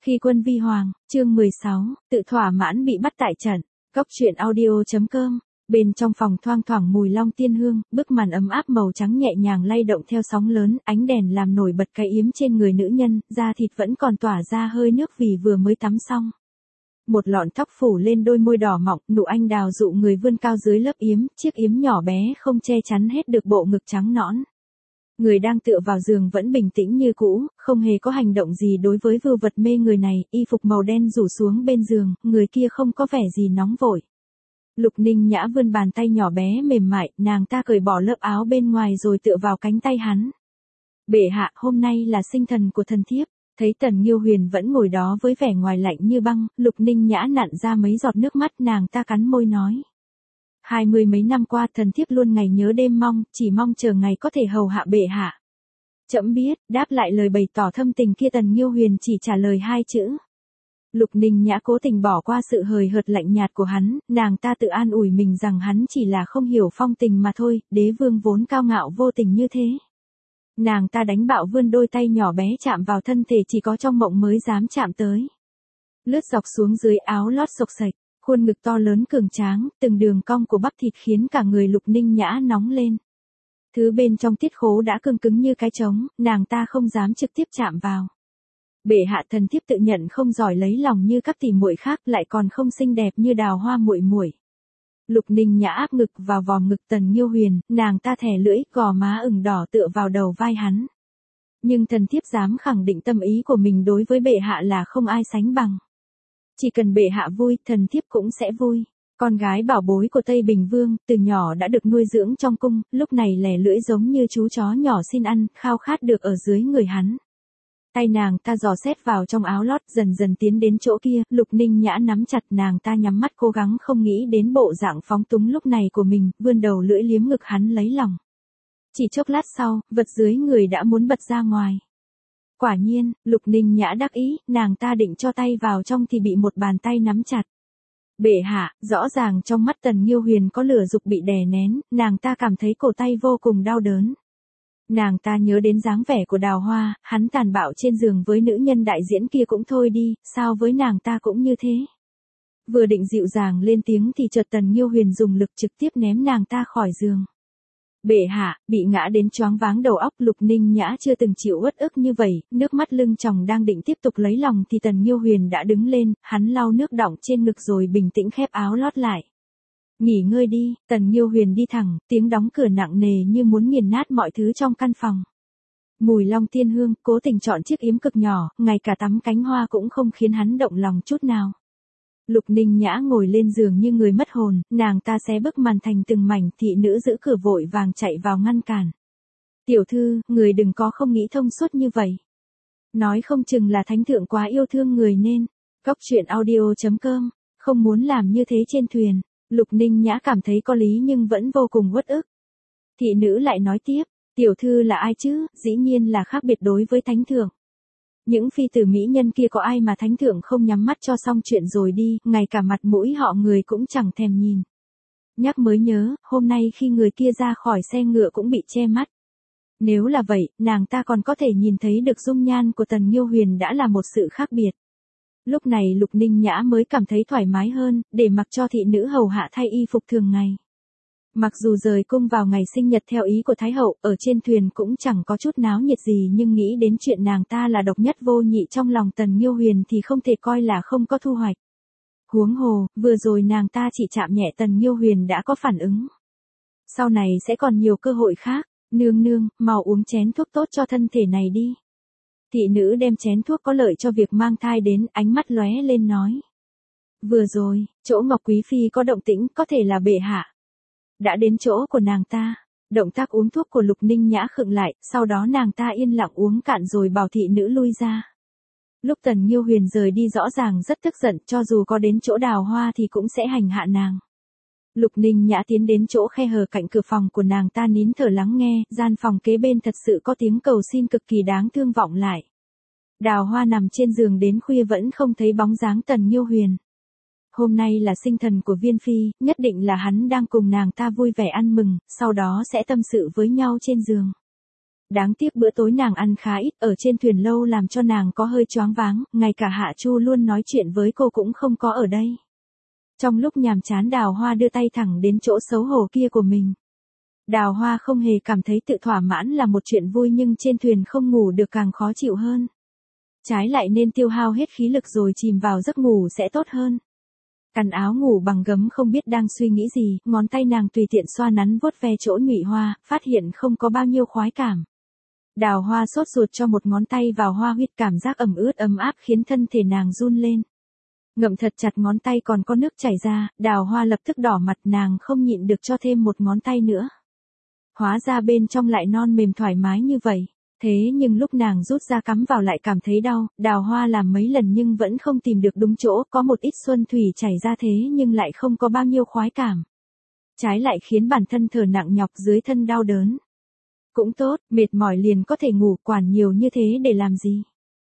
Khi quân vi hoàng, chương 16, tự thỏa mãn bị bắt tại trận. Cốc truyện audio.com. Bên trong phòng thoang thoảng mùi long tiên hương, bức màn ấm áp màu trắng nhẹ nhàng lay động theo sóng lớn, ánh đèn làm nổi bật cái yếm trên người nữ nhân, da thịt vẫn còn tỏa ra hơi nước vì vừa mới tắm xong. Một lọn tóc phủ lên đôi môi đỏ mọng, nụ anh đào dụ người vươn cao dưới lớp yếm, chiếc yếm nhỏ bé không che chắn hết được bộ ngực trắng nõn. Người đang tựa vào giường vẫn bình tĩnh như cũ, không hề có hành động gì đối với vưu vật mê người này, y phục màu đen rủ xuống bên giường, người kia không có vẻ gì nóng vội. Lục Ninh Nhã vươn bàn tay nhỏ bé mềm mại, nàng ta cởi bỏ lớp áo bên ngoài rồi tựa vào cánh tay hắn. Bệ hạ, hôm nay là sinh thần của thần thiếp. Thấy Tần Nghiêu Huyền vẫn ngồi đó với vẻ ngoài lạnh như băng, Lục Ninh Nhã nặn ra mấy giọt nước mắt, nàng ta cắn môi nói. 20 mấy năm qua thần thiếp luôn ngày nhớ đêm mong, chỉ mong chờ ngày có thể hầu hạ bệ hạ. Trẫm biết, đáp lại lời bày tỏ thâm tình kia Tần Nghiêu Huyền chỉ trả lời 2 chữ. Lục Ninh Nhã cố tình bỏ qua sự hời hợt lạnh nhạt của hắn, nàng ta tự an ủi mình rằng hắn chỉ là không hiểu phong tình mà thôi, đế vương vốn cao ngạo vô tình như thế. Nàng ta đánh bạo vươn đôi tay nhỏ bé chạm vào thân thể chỉ có trong mộng mới dám chạm tới. Lướt dọc xuống dưới áo lót xộc xệch, khuôn ngực to lớn cường tráng, từng đường cong của bắp thịt khiến cả người Lục Ninh Nhã nóng lên. Thứ bên trong tiết khố đã cứng cứng như cái trống, nàng ta không dám trực tiếp chạm vào. Bệ hạ, thần thiếp tự nhận không giỏi lấy lòng như các tỷ muội khác, lại còn không xinh đẹp như Đào Hoa muội muội. Lục Ninh Nhã áp ngực vào vòm ngực Tần Nghiêu Huyền, nàng ta thè lưỡi, gò má ửng đỏ tựa vào đầu vai hắn. Nhưng thần thiếp dám khẳng định tâm ý của mình đối với bệ hạ là không ai sánh bằng. Chỉ cần bệ hạ vui, thần thiếp cũng sẽ vui. Con gái bảo bối của Tây Bình Vương, từ nhỏ đã được nuôi dưỡng trong cung, lúc này lè lưỡi giống như chú chó nhỏ xin ăn, khao khát được ở dưới người hắn. Tay nàng ta dò xét vào trong áo lót, dần dần tiến đến chỗ kia, Lục Ninh Nhã nắm chặt, nàng ta nhắm mắt cố gắng không nghĩ đến bộ dạng phóng túng lúc này của mình, vươn đầu lưỡi liếm ngực hắn lấy lòng. Chỉ chốc lát sau, vật dưới người đã muốn bật ra ngoài. Quả nhiên, Lục Ninh Nhã đắc ý, nàng ta định cho tay vào trong thì bị một bàn tay nắm chặt. Bệ hạ, rõ ràng trong mắt Tần Nghiêu Huyền có lửa dục bị đè nén, nàng ta cảm thấy cổ tay vô cùng đau đớn. Nàng ta nhớ đến dáng vẻ của Đào Hoa, hắn tàn bạo trên giường với nữ nhân đại diễn kia cũng thôi đi, sao với nàng ta cũng như thế. Vừa định dịu dàng lên tiếng thì chợt Tần Nghiêu Huyền dùng lực trực tiếp ném nàng ta khỏi giường. Bệ hạ, bị ngã đến choáng váng đầu óc, Lục Ninh Nhã chưa từng chịu uất ức như vậy, nước mắt lưng tròng đang định tiếp tục lấy lòng thì Tần Nghiêu Huyền đã đứng lên, hắn lau nước đọng trên ngực rồi bình tĩnh khép áo lót lại. Nghỉ ngơi đi, Tần Nghiêu Huyền đi thẳng, tiếng đóng cửa nặng nề như muốn nghiền nát mọi thứ trong căn phòng. Mùi long tiên hương, cố tình chọn chiếc yếm cực nhỏ, ngay cả tắm cánh hoa cũng không khiến hắn động lòng chút nào. Lục Ninh Nhã ngồi lên giường như người mất hồn, nàng ta xé bức màn thành từng mảnh, thị nữ giữ cửa vội vàng chạy vào ngăn cản. Tiểu thư, người đừng có không nghĩ thông suốt như vậy. Nói không chừng là thánh thượng quá yêu thương người nên. Cốc truyện audio.com, không muốn làm như thế trên thuyền. Lục Ninh Nhã cảm thấy có lý nhưng vẫn vô cùng uất ức. Thị nữ lại nói tiếp, tiểu thư là ai chứ, dĩ nhiên là khác biệt đối với thánh thượng. Những phi tử mỹ nhân kia có ai mà thánh thượng không nhắm mắt cho xong chuyện rồi đi, ngay cả mặt mũi họ người cũng chẳng thèm nhìn. Nhắc mới nhớ, hôm nay khi người kia ra khỏi xe ngựa cũng bị che mắt. Nếu là vậy, nàng ta còn có thể nhìn thấy được dung nhan của Tần Nghiêu Huyền đã là một sự khác biệt. Lúc này Lục Ninh Nhã mới cảm thấy thoải mái hơn, để mặc cho thị nữ hầu hạ thay y phục thường ngày. Mặc dù rời cung vào ngày sinh nhật theo ý của Thái Hậu, ở trên thuyền cũng chẳng có chút náo nhiệt gì nhưng nghĩ đến chuyện nàng ta là độc nhất vô nhị trong lòng Tần Nghiêu Huyền thì không thể coi là không có thu hoạch. Huống hồ, vừa rồi nàng ta chỉ chạm nhẹ Tần Nghiêu Huyền đã có phản ứng. Sau này sẽ còn nhiều cơ hội khác, nương nương, mau uống chén thuốc tốt cho thân thể này đi. Thị nữ đem chén thuốc có lợi cho việc mang thai đến, ánh mắt lóe lên nói. Vừa rồi, chỗ Ngọc Quý Phi có động tĩnh, có thể là bệ hạ. Đã đến chỗ của nàng ta, động tác uống thuốc của Lục Ninh Nhã khựng lại, sau đó nàng ta yên lặng uống cạn rồi bảo thị nữ lui ra. Lúc Tần Nghiêu Huyền rời đi rõ ràng rất tức giận, cho dù có đến chỗ Đào Hoa thì cũng sẽ hành hạ nàng. Lục Ninh Nhã tiến đến chỗ khe hở cạnh cửa phòng của nàng ta nín thở lắng nghe, gian phòng kế bên thật sự có tiếng cầu xin cực kỳ đáng thương vọng lại. Đào Hoa nằm trên giường đến khuya vẫn không thấy bóng dáng Tần Nghiêu Huyền. Hôm nay là sinh thần của Viên Phi, nhất định là hắn đang cùng nàng ta vui vẻ ăn mừng, sau đó sẽ tâm sự với nhau trên giường. Đáng tiếc bữa tối nàng ăn khá ít, ở trên thuyền lâu làm cho nàng có hơi choáng váng, ngay cả Hạ Chu luôn nói chuyện với cô cũng không có ở đây. Trong lúc nhàm chán Đào Hoa đưa tay thẳng đến chỗ xấu hổ kia của mình. Đào Hoa không hề cảm thấy tự thỏa mãn là một chuyện vui, nhưng trên thuyền không ngủ được càng khó chịu hơn. Trái lại nên tiêu hao hết khí lực rồi chìm vào giấc ngủ sẽ tốt hơn. Cằn áo ngủ bằng gấm không biết đang suy nghĩ gì, ngón tay nàng tùy tiện xoa nắn vuốt ve chỗ Ngụy Hoa, phát hiện không có bao nhiêu khoái cảm. Đào Hoa sốt ruột cho một ngón tay vào hoa huyết, cảm giác ẩm ướt ấm áp khiến thân thể nàng run lên. Ngậm thật chặt ngón tay còn có nước chảy ra, Đào Hoa lập tức đỏ mặt, nàng không nhịn được cho thêm một ngón tay nữa. Hóa ra bên trong lại non mềm thoải mái như vậy. Thế nhưng lúc nàng rút ra cắm vào lại cảm thấy đau, Đào Hoa làm mấy lần nhưng vẫn không tìm được đúng chỗ, có một ít xuân thủy chảy ra thế nhưng lại không có bao nhiêu khoái cảm. Trái lại khiến bản thân thở nặng nhọc, dưới thân đau đớn. Cũng tốt, mệt mỏi liền có thể ngủ, quản nhiều như thế để làm gì.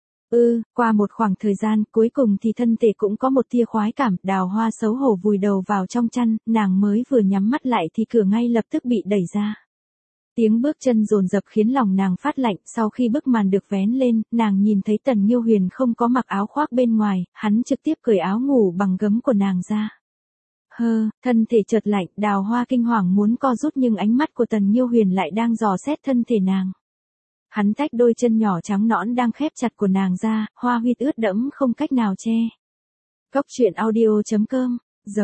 Qua một khoảng thời gian, cuối cùng thì thân thể cũng có một tia khoái cảm, Đào Hoa xấu hổ vùi đầu vào trong chăn, nàng mới vừa nhắm mắt lại thì cửa ngay lập tức bị đẩy ra. Tiếng bước chân dồn dập khiến lòng nàng phát lạnh, sau khi bức màn được vén lên, nàng nhìn thấy Tần Nghiêu Huyền không có mặc áo khoác bên ngoài, hắn trực tiếp cởi áo ngủ bằng gấm của nàng ra. Thân thể chợt lạnh, Đào Hoa kinh hoàng muốn co rút nhưng ánh mắt của Tần Nghiêu Huyền lại đang dò xét thân thể nàng. Hắn tách đôi chân nhỏ trắng nõn đang khép chặt của nàng ra, hoa huyết ướt đẫm không cách nào che. Cốc truyện audio.com,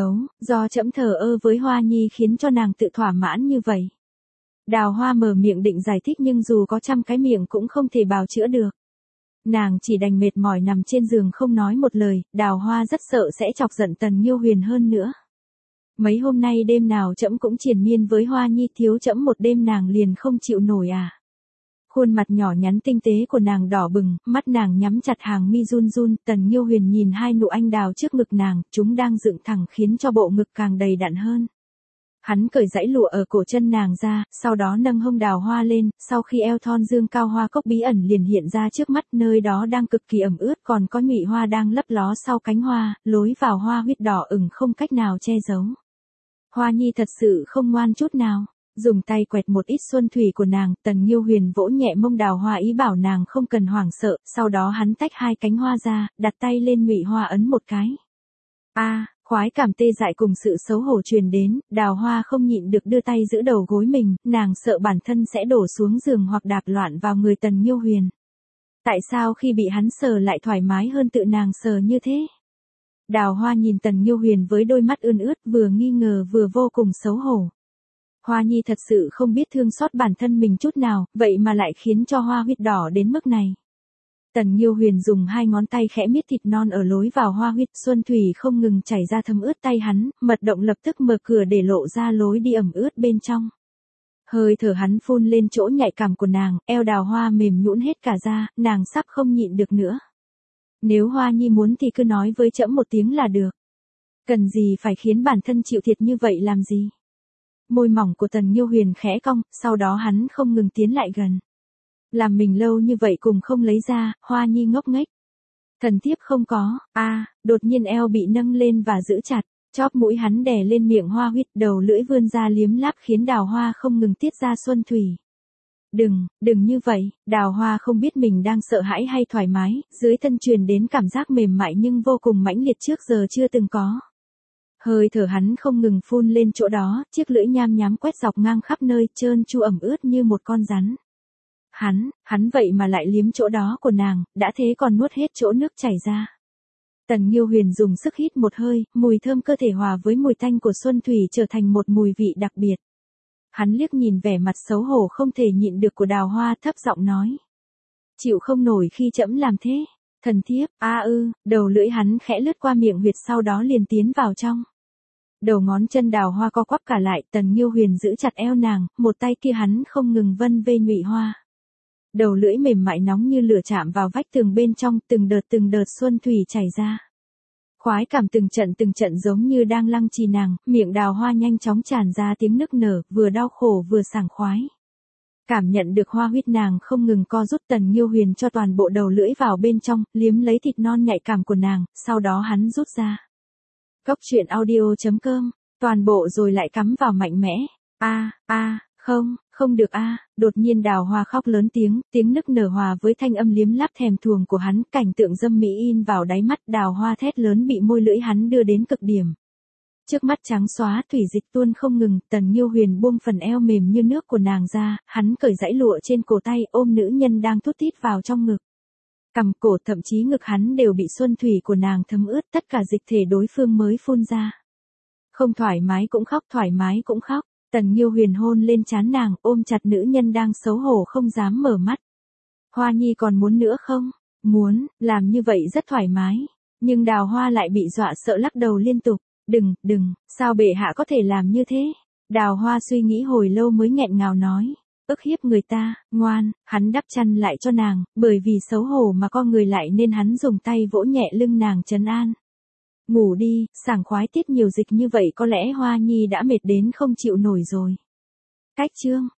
do trẫm thờ ơ với Hoa Nhi khiến cho nàng tự thỏa mãn như vậy. Đào Hoa mở miệng định giải thích nhưng dù có trăm cái miệng cũng không thể bào chữa được. Nàng chỉ đành mệt mỏi nằm trên giường không nói một lời, Đào Hoa rất sợ sẽ chọc giận Tần Nghiêu Huyền hơn nữa. Mấy hôm nay đêm nào trẫm cũng triền miên với Hoa Nhi, thiếu trẫm một đêm nàng liền không chịu nổi à. Khuôn mặt nhỏ nhắn tinh tế của nàng đỏ bừng, mắt nàng nhắm chặt, hàng mi run run, Tần Nghiêu Huyền nhìn hai nụ anh đào trước ngực nàng, chúng đang dựng thẳng khiến cho bộ ngực càng đầy đặn hơn. Hắn cởi dãy lụa ở cổ chân nàng ra, sau đó nâng hông Đào Hoa lên, sau khi eo thon dương cao hoa cốc bí ẩn liền hiện ra trước mắt, nơi đó đang cực kỳ ẩm ướt, còn có nhụy hoa đang lấp ló sau cánh hoa, lối vào hoa huyết đỏ ửng không cách nào che giấu. Hoa Nhi thật sự không ngoan chút nào. Dùng tay quẹt một ít xuân thủy của nàng, Tần Nghiêu Huyền vỗ nhẹ mông Đào Hoa ý bảo nàng không cần hoảng sợ, sau đó hắn tách hai cánh hoa ra, đặt tay lên nhụy hoa ấn một cái. Khoái cảm tê dại cùng sự xấu hổ truyền đến, Đào Hoa không nhịn được đưa tay giữ đầu gối mình, nàng sợ bản thân sẽ đổ xuống giường hoặc đạp loạn vào người Tần Nghiêu Huyền. Tại sao khi bị hắn sờ lại thoải mái hơn tự nàng sờ như thế? Đào Hoa nhìn Tần Nghiêu Huyền với đôi mắt ươn ướt, vừa nghi ngờ vừa vô cùng xấu hổ. Hoa Nhi thật sự không biết thương xót bản thân mình chút nào, vậy mà lại khiến cho hoa huyết đỏ đến mức này. Tần Nghiêu Huyền dùng hai ngón tay khẽ miết thịt non ở lối vào hoa huyết, xuân thủy không ngừng chảy ra thấm ướt tay hắn, mật động lập tức mở cửa để lộ ra lối đi ẩm ướt bên trong. Hơi thở hắn phun lên chỗ nhạy cảm của nàng, eo Đào Hoa mềm nhũn hết cả ra, nàng sắp không nhịn được nữa. Nếu Hoa Nhi muốn thì cứ nói với trẫm một tiếng là được. Cần gì phải khiến bản thân chịu thiệt như vậy làm gì? Môi mỏng của Tần Nghiêu Huyền khẽ cong, sau đó hắn không ngừng tiến lại gần. Làm mình lâu như vậy cùng không lấy ra, Hoa Nhi ngốc nghếch. Thần thiếp không có, đột nhiên eo bị nâng lên và giữ chặt, chóp mũi hắn đè lên miệng hoa huyết, đầu lưỡi vươn ra liếm láp khiến Đào Hoa không ngừng tiết ra xuân thủy. Đừng như vậy, Đào Hoa không biết mình đang sợ hãi hay thoải mái, dưới thân truyền đến cảm giác mềm mại nhưng vô cùng mãnh liệt trước giờ chưa từng có. Hơi thở hắn không ngừng phun lên chỗ đó, chiếc lưỡi nham nhám quét dọc ngang khắp nơi, trơn tru ẩm ướt như một con rắn. Hắn vậy mà lại liếm chỗ đó của nàng, đã thế còn nuốt hết chỗ nước chảy ra. Tần Nghiêu Huyền dùng sức hít một hơi, mùi thơm cơ thể hòa với mùi tanh của xuân thủy trở thành một mùi vị đặc biệt. Hắn liếc nhìn vẻ mặt xấu hổ không thể nhịn được của Đào Hoa, thấp giọng nói. Chịu không nổi khi trẫm làm thế. Thần thiếp, đầu lưỡi hắn khẽ lướt qua miệng huyệt sau đó liền tiến vào trong. Đầu ngón chân Đào Hoa co quắp cả lại, Tần Nghiêu Huyền giữ chặt eo nàng, một tay kia hắn không ngừng vân vê nhụy hoa. Đầu lưỡi mềm mại nóng như lửa chạm vào vách tường bên trong, từng đợt xuân thủy chảy ra. Khoái cảm từng trận giống như đang lăng trì nàng, miệng Đào Hoa nhanh chóng tràn ra tiếng nức nở, vừa đau khổ vừa sảng khoái. Cảm nhận được hoa huyết nàng không ngừng co rút, Tần Nghiêu Huyền cho toàn bộ đầu lưỡi vào bên trong, liếm lấy thịt non nhạy cảm của nàng, sau đó hắn rút ra. Cốc truyện audio.com, toàn bộ rồi lại cắm vào mạnh mẽ. Không được a, đột nhiên Đào Hoa khóc lớn tiếng nức nở hòa với thanh âm liếm láp thèm thuồng của hắn, cảnh tượng dâm mỹ in vào đáy mắt, Đào Hoa thét lớn bị môi lưỡi hắn đưa đến cực điểm. Trước mắt trắng xóa thủy dịch tuôn không ngừng, Tần Nghiêu Huyền buông phần eo mềm như nước của nàng ra, hắn cởi dãy lụa trên cổ tay, ôm nữ nhân đang thút thít vào trong ngực. Cằm cổ thậm chí ngực hắn đều bị xuân thủy của nàng thấm ướt, tất cả dịch thể đối phương mới phun ra. Không thoải mái cũng khóc, thoải mái cũng khóc. Tần Nghiêu Huyền hôn lên trán nàng, ôm chặt nữ nhân đang xấu hổ không dám mở mắt. Hoa Nhi còn muốn nữa không? Muốn, làm như vậy rất thoải mái. Nhưng Đào Hoa lại bị dọa sợ lắc đầu liên tục. Đừng, sao bệ hạ có thể làm như thế? Đào Hoa suy nghĩ hồi lâu mới nghẹn ngào nói. Ức hiếp người ta, ngoan, hắn đắp chăn lại cho nàng, bởi vì xấu hổ mà co người lại nên hắn dùng tay vỗ nhẹ lưng nàng trấn an. Ngủ đi, sảng khoái tiết nhiều dịch như vậy có lẽ Hoa Nhi đã mệt đến không chịu nổi rồi. Cách chương